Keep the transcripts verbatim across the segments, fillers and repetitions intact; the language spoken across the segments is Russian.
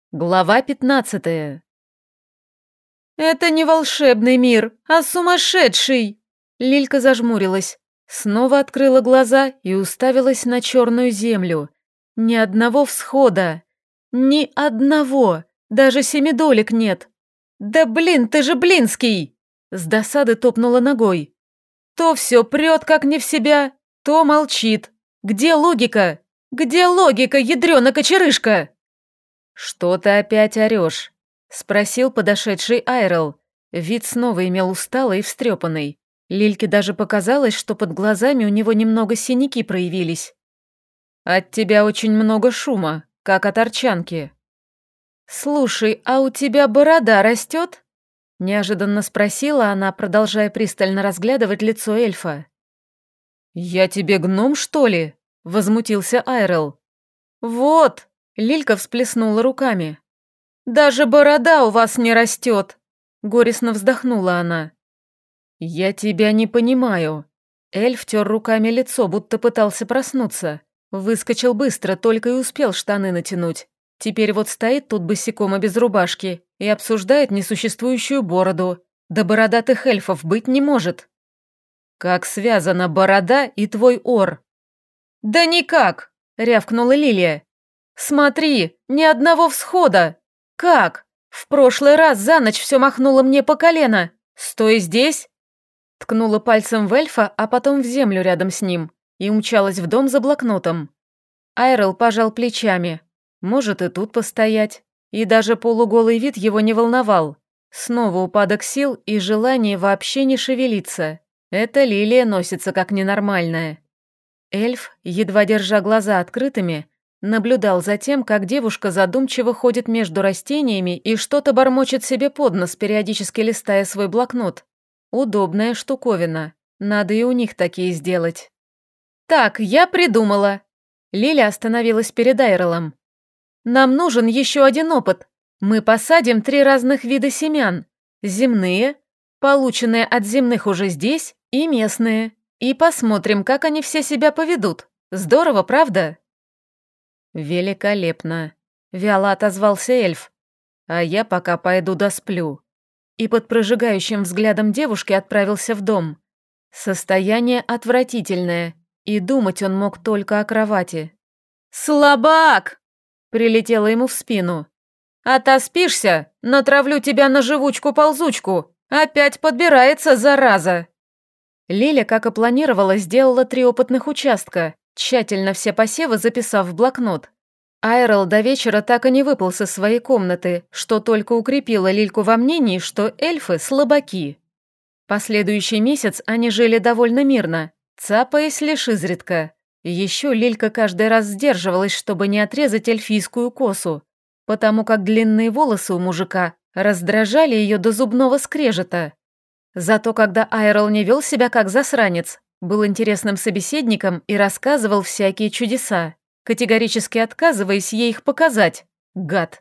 Глава пятнадцатая. «Это не волшебный мир, а сумасшедший!» Лилька зажмурилась, снова открыла глаза и уставилась на черную землю. Ни одного всхода, ни одного, даже семидолек нет. «Да блин, ты же Блинский!» С досады топнула ногой. То все прет как не в себя, то молчит. Где логика? Где логика, ядрёна кочерышка? «Что ты опять орёшь?» — спросил подошедший Айрел. Вид снова имел усталый и встрепанный. Лильке даже показалось, что под глазами у него немного синяки проявились. «От тебя очень много шума, как от арчанки». «Слушай, а у тебя борода растет?» — неожиданно спросила она, продолжая пристально разглядывать лицо эльфа. «Я тебе гном, что ли?» — возмутился Айрел. «Вот!» — Лилька всплеснула руками. «Даже борода у вас не растет!» — горестно вздохнула она. «Я тебя не понимаю». Эльф тер руками лицо, будто пытался проснуться. Выскочил быстро, только и успел штаны натянуть. Теперь вот стоит тут босиком и без рубашки и обсуждает несуществующую бороду. Да бородатых эльфов быть не может. «Как связана борода и твой ор?» «Да никак!» — рявкнула Лилия. «Смотри, ни одного всхода! Как? В прошлый раз за ночь все махнуло мне по колено. Стой здесь!» Ткнула пальцем в эльфа, а потом в землю рядом с ним, и умчалась в дом за блокнотом. Айрел пожал плечами. Может и тут постоять. И даже полуголый вид его не волновал. Снова упадок сил и желание вообще не шевелиться. Эта Лилия носится как ненормальная. Эльф, едва держа глаза открытыми, наблюдал за тем, как девушка задумчиво ходит между растениями и что-то бормочет себе под нос, периодически листая свой блокнот. Удобная штуковина. Надо и у них такие сделать. «Так, я придумала!» Лиля остановилась перед Айрелом. «Нам нужен еще один опыт. Мы посадим три разных вида семян. Земные, полученные от земных уже здесь, и местные. И посмотрим, как они все себя поведут. Здорово, правда?» «Великолепно», — вяло отозвался эльф. «А я пока пойду досплю». И под прожигающим взглядом девушки отправился в дом. Состояние отвратительное, и думать он мог только о кровати. «Слабак!» — прилетело ему в спину. «Отоспишься, натравлю тебя на живучку-ползучку. Опять подбирается, зараза!» Лиля, как и планировала, сделала три опытных участка, тщательно все посевы записав в блокнот. Айрел до вечера так и не выполз из своей комнаты, что только укрепило Лильку во мнении, что эльфы – слабаки. Последующий месяц они жили довольно мирно, цапаясь лишь изредка. Еще Лилька каждый раз сдерживалась, чтобы не отрезать эльфийскую косу, потому как длинные волосы у мужика раздражали ее до зубного скрежета. Зато когда Айрел не вел себя как засранец, был интересным собеседником и рассказывал всякие чудеса, категорически отказываясь ей их показать. Гад.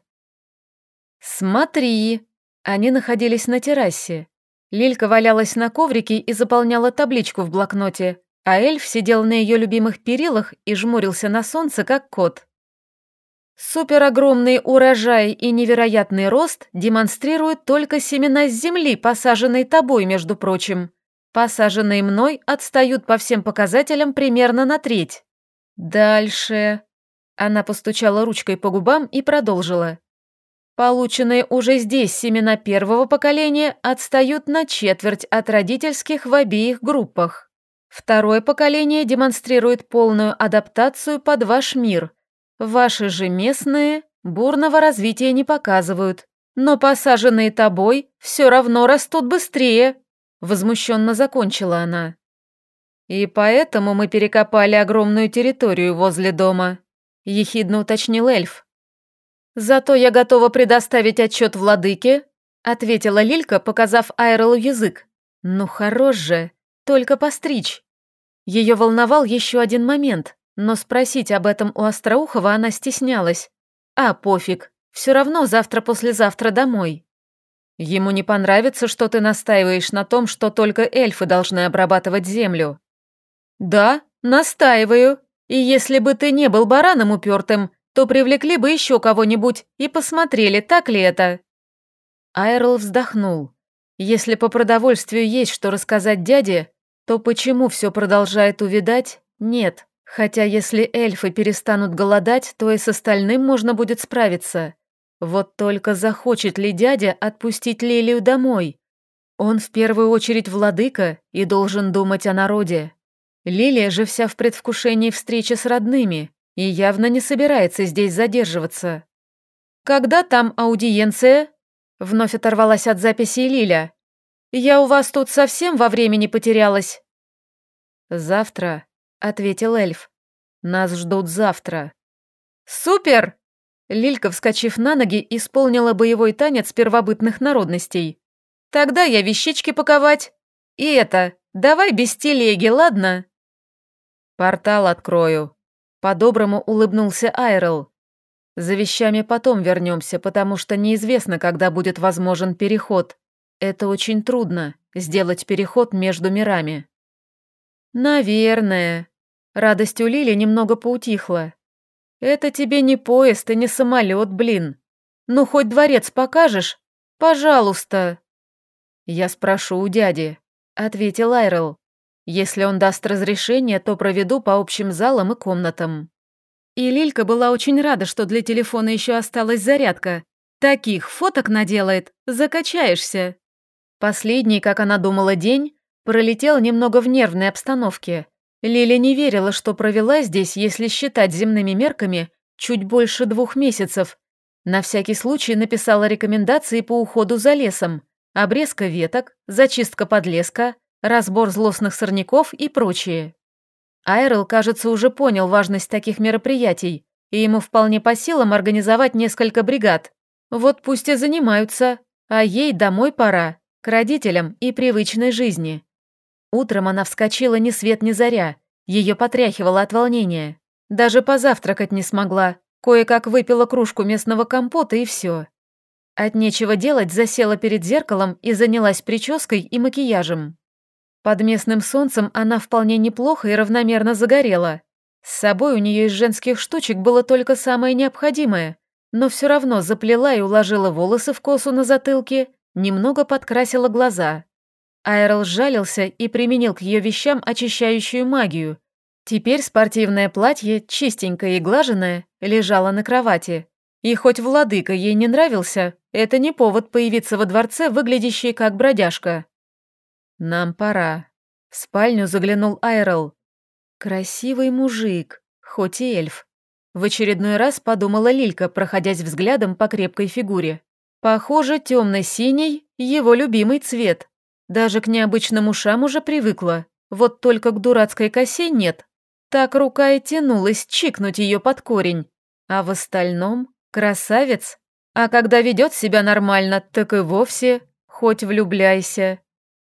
«Смотри!» Они находились на террасе. Лилька валялась на коврике и заполняла табличку в блокноте, а эльф сидел на ее любимых перилах и жмурился на солнце, как кот. Суперогромный урожай и невероятный рост демонстрируют только семена с земли, посаженные тобой, между прочим. Посаженные мной отстают по всем показателям примерно на треть. Дальше. Она постучала ручкой по губам и продолжила. Полученные уже здесь семена первого поколения отстают на четверть от родительских в обеих группах. Второе поколение демонстрирует полную адаптацию под ваш мир. Ваши же местные бурного развития не показывают, но посаженные тобой все равно растут быстрее, возмущенно закончила она. И поэтому мы перекопали огромную территорию возле дома, ехидно уточнил эльф. Зато я готова предоставить отчет владыке, ответила Лилька, показав Айрелу язык. Ну хорош же, только постричь. Ее волновал еще один момент. Но спросить об этом у Остроухова она стеснялась. А пофиг, все равно завтра-послезавтра домой. Ему не понравится, что ты настаиваешь на том, что только эльфы должны обрабатывать землю. Да, настаиваю. И если бы ты не был бараном упертым, то привлекли бы еще кого-нибудь и посмотрели, так ли это». Айрл вздохнул. Если по продовольствию есть что рассказать дяде, то почему все продолжает увядать, нет. Хотя если эльфы перестанут голодать, то и с остальным можно будет справиться. Вот только захочет ли дядя отпустить Лилию домой? Он в первую очередь владыка и должен думать о народе. Лилия же вся в предвкушении встречи с родными и явно не собирается здесь задерживаться. «Когда там аудиенция?» Вновь оторвалась от записи Лиля. «Я у вас тут совсем во времени потерялась». «Завтра», — ответил эльф. «Нас ждут завтра». «Супер!» Лилька, вскочив на ноги, исполнила боевой танец первобытных народностей. «Тогда я вещички паковать. И это, давай без телеги, ладно?» «Портал открою», — по-доброму улыбнулся Айрел. «За вещами потом вернемся, потому что неизвестно, когда будет возможен переход. Это очень трудно, сделать переход между мирами». «Наверное». Радость у Лили немного поутихла. «Это тебе не поезд и не самолет, блин. Ну, хоть дворец покажешь? Пожалуйста». «Я спрошу у дяди», — ответил Айрел. «Если он даст разрешение, то проведу по общим залам и комнатам». И Лилька была очень рада, что для телефона еще осталась зарядка. Таких фоток наделает, закачаешься. Последний, как она думала, день пролетел немного в нервной обстановке. Лиля не верила, что провела здесь, если считать земными мерками, чуть больше двух месяцев. На всякий случай написала рекомендации по уходу за лесом, обрезка веток, зачистка подлеска, разбор злостных сорняков и прочее. Айрел, кажется, уже понял важность таких мероприятий, и ему вполне по силам организовать несколько бригад. Вот пусть и занимаются, а ей домой пора, к родителям и привычной жизни. Утром она вскочила ни свет ни заря, ее потряхивало от волнения. Даже позавтракать не смогла, кое-как выпила кружку местного компота и все. От нечего делать засела перед зеркалом и занялась прической и макияжем. Под местным солнцем она вполне неплохо и равномерно загорела. С собой у нее из женских штучек было только самое необходимое, но все равно заплела и уложила волосы в косу на затылке, немного подкрасила глаза. Айрел сжалился и применил к ее вещам очищающую магию. Теперь спортивное платье, чистенькое и глаженное, лежало на кровати. И хоть владыка ей не нравился, это не повод появиться во дворце, выглядящей как бродяжка. «Нам пора». В спальню заглянул Айрел. Красивый мужик, хоть и эльф. В очередной раз подумала Лилька, проходясь взглядом по крепкой фигуре. Похоже, темно-синий – его любимый цвет. Даже к необычным ушам уже привыкла, вот только к дурацкой косе нет. Так рука и тянулась чикнуть ее под корень. А в остальном – красавец. А когда ведет себя нормально, так и вовсе хоть влюбляйся.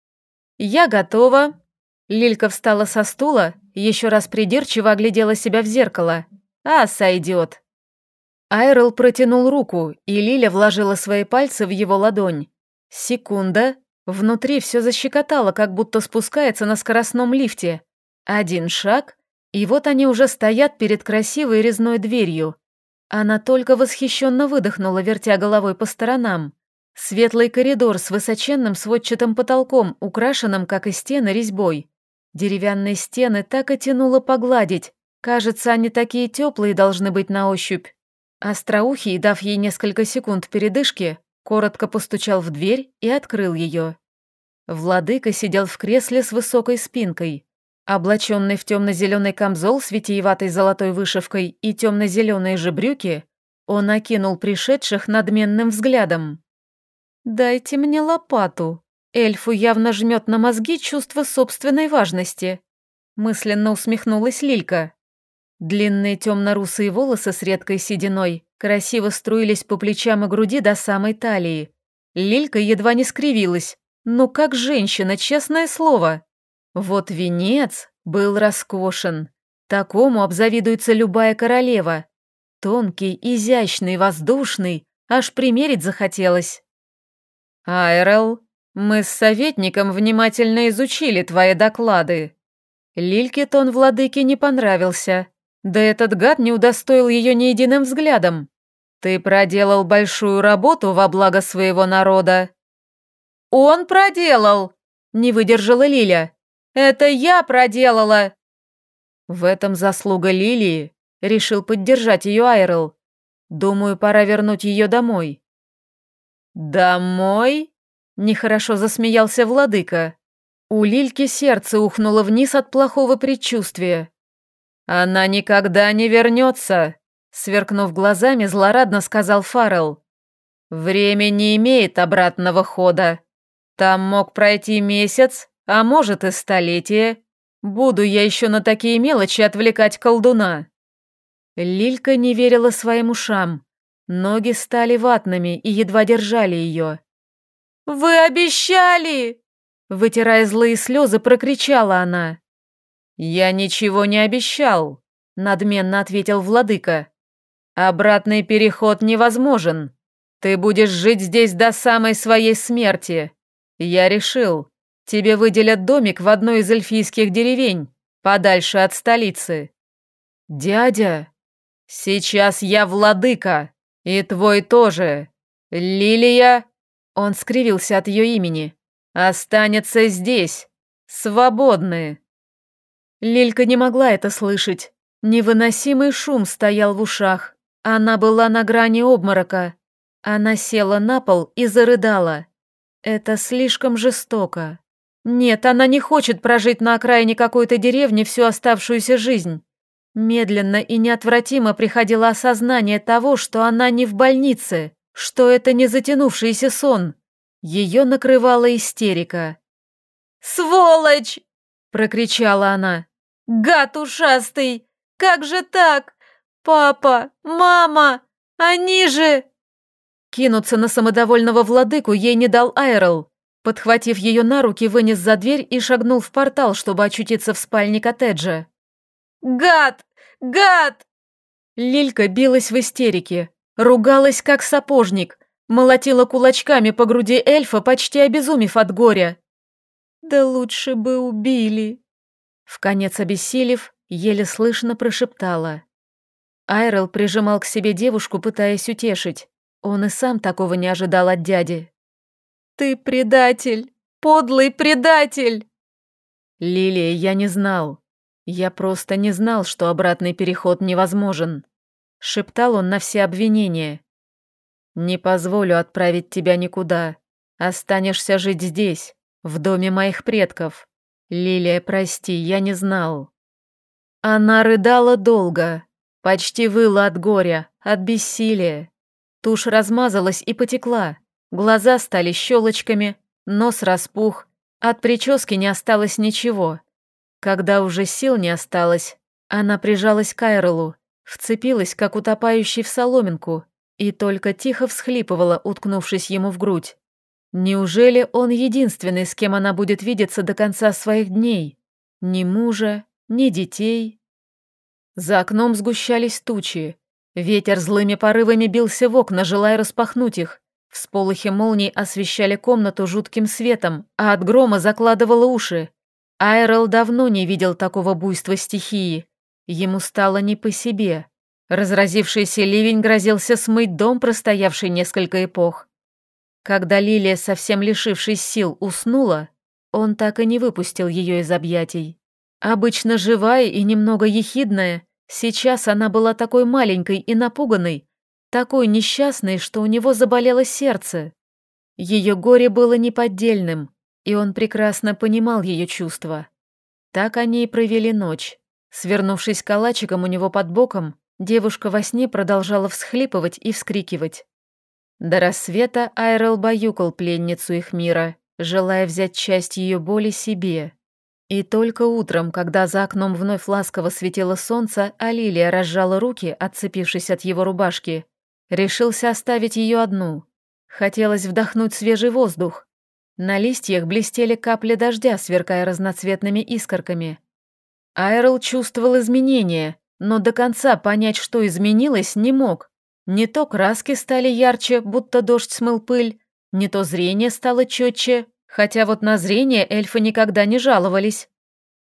«Я готова». Лилька встала со стула, еще раз придирчиво оглядела себя в зеркало. «А, сойдет». Айрел протянул руку, и Лиля вложила свои пальцы в его ладонь. Секунда. Внутри все защекотало, как будто спускается на скоростном лифте. Один шаг, и вот они уже стоят перед красивой резной дверью. Она только восхищенно выдохнула, вертя головой по сторонам. Светлый коридор с высоченным сводчатым потолком, украшенным, как и стены, резьбой. Деревянные стены так и тянуло погладить. Кажется, они такие теплые должны быть на ощупь. Остроухий, дав ей несколько секунд передышки, коротко постучал в дверь и открыл ее. Владыка сидел в кресле с высокой спинкой. Облаченный в темно-зеленый камзол с витиеватой золотой вышивкой и темно-зеленые же брюки, он окинул пришедших надменным взглядом. «Дайте мне лопату. Эльфу явно жмет на мозги чувство собственной важности», мысленно усмехнулась Лилька. Длинные темно-русые волосы с редкой сединой красиво струились по плечам и груди до самой талии. Лилька едва не скривилась. Ну как женщина, честное слово. Вот венец был роскошен. Такому обзавидуется любая королева. Тонкий, изящный, воздушный, аж примерить захотелось. «Айрел, мы с советником внимательно изучили твои доклады». Лильке тон владыки не понравился. Да этот гад не удостоил ее ни единым взглядом. Ты проделал большую работу во благо своего народа. Он проделал, не выдержала Лиля. Это я проделала. В этом заслуга Лилии, решил поддержать ее Айрел. Думаю, пора вернуть ее домой. Домой? Нехорошо засмеялся владыка. У Лильки сердце ухнуло вниз от плохого предчувствия. «Она никогда не вернется», — сверкнув глазами, злорадно сказал Фаррелл. «Время не имеет обратного хода. Там мог пройти месяц, а может и столетие. Буду я еще на такие мелочи отвлекать колдуна». Лилька не верила своим ушам. Ноги стали ватными и едва держали ее. «Вы обещали!» Вытирая злые слезы, прокричала она. «Я ничего не обещал», — надменно ответил владыка. «Обратный переход невозможен. Ты будешь жить здесь до самой своей смерти. Я решил, тебе выделят домик в одной из эльфийских деревень, подальше от столицы». «Дядя, сейчас я владыка, и твой тоже. Лилия...» Он скривился от ее имени. «Останется здесь. Свободны». Лилька не могла это слышать. Невыносимый шум стоял в ушах. Она была на грани обморока. Она села на пол и зарыдала. Это слишком жестоко. Нет, она не хочет прожить на окраине какой-то деревни всю оставшуюся жизнь. Медленно и неотвратимо приходило осознание того, что она не в больнице, что это не затянувшийся сон. Ее накрывала истерика. «Сволочь!» – прокричала она. «Гад ушастый! Как же так? Папа, мама, они же...» Кинуться на самодовольного владыку ей не дал Айрел. Подхватив ее на руки, вынес за дверь и шагнул в портал, чтобы очутиться в спальне коттеджа. «Гад! Гад!» Лилька билась в истерике, ругалась как сапожник, молотила кулачками по груди эльфа, почти обезумев от горя. «Да лучше бы убили!» Вконец обессилев, еле слышно прошептала. Айрел прижимал к себе девушку, пытаясь утешить. Он и сам такого не ожидал от дяди. «Ты предатель! Подлый предатель!» «Лилия, я не знал. Я просто не знал, что обратный переход невозможен», — шептал он на все обвинения. «Не позволю отправить тебя никуда. Останешься жить здесь, в доме моих предков. Лилия, прости, я не знал». Она рыдала долго, почти выла от горя, от бессилия. Тушь размазалась и потекла, глаза стали щелочками, нос распух, от прически не осталось ничего. Когда уже сил не осталось, она прижалась к Айрелу, вцепилась, как утопающий в соломинку, и только тихо всхлипывала, уткнувшись ему в грудь. Неужели он единственный, с кем она будет видеться до конца своих дней? Ни мужа, ни детей. За окном сгущались тучи. Ветер злыми порывами бился в окна, желая распахнуть их. Всполохи молний освещали комнату жутким светом, а от грома закладывало уши. Айрел давно не видел такого буйства стихии. Ему стало не по себе. Разразившийся ливень грозился смыть дом, простоявший несколько эпох. Когда Лилия, совсем лишившись сил, уснула, он так и не выпустил ее из объятий. Обычно живая и немного ехидная, сейчас она была такой маленькой и напуганной, такой несчастной, что у него заболело сердце. Ее горе было неподдельным, и он прекрасно понимал ее чувства. Так они и провели ночь. Свернувшись калачиком у него под боком, девушка во сне продолжала всхлипывать и вскрикивать. До рассвета Айрел баюкал пленницу их мира, желая взять часть ее боли себе. И только утром, когда за окном вновь ласково светило солнце, а Лилия разжала руки, отцепившись от его рубашки, решился оставить ее одну. Хотелось вдохнуть свежий воздух. На листьях блестели капли дождя, сверкая разноцветными искорками. Айрел чувствовал изменения, но до конца понять, что изменилось, не мог. Не то краски стали ярче, будто дождь смыл пыль, не то зрение стало четче, хотя вот на зрение эльфы никогда не жаловались.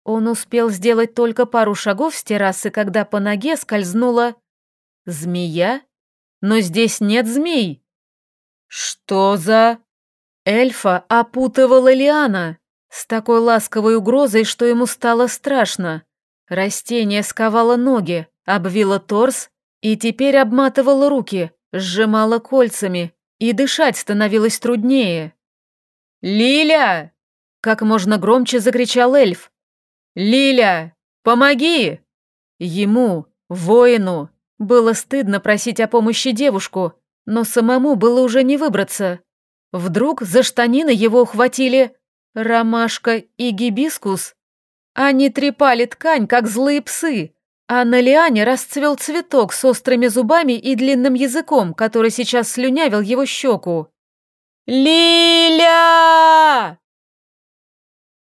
Он успел сделать только пару шагов с террасы, когда по ноге скользнула змея, но здесь нет змей. Что за... Эльфа опутывала лиана с такой ласковой угрозой, что ему стало страшно. Растение сковало ноги, обвило торс и теперь обматывало руки, сжимало кольцами, и дышать становилось труднее. «Лиля!» — как можно громче закричал эльф. «Лиля, помоги!» Ему, воину, было стыдно просить о помощи девушку, но самому было уже не выбраться. Вдруг за штанины его ухватили ромашка и гибискус. Они трепали ткань, как злые псы, а на лиане расцвел цветок с острыми зубами и длинным языком, который сейчас слюнявил его щеку. «Лиля!»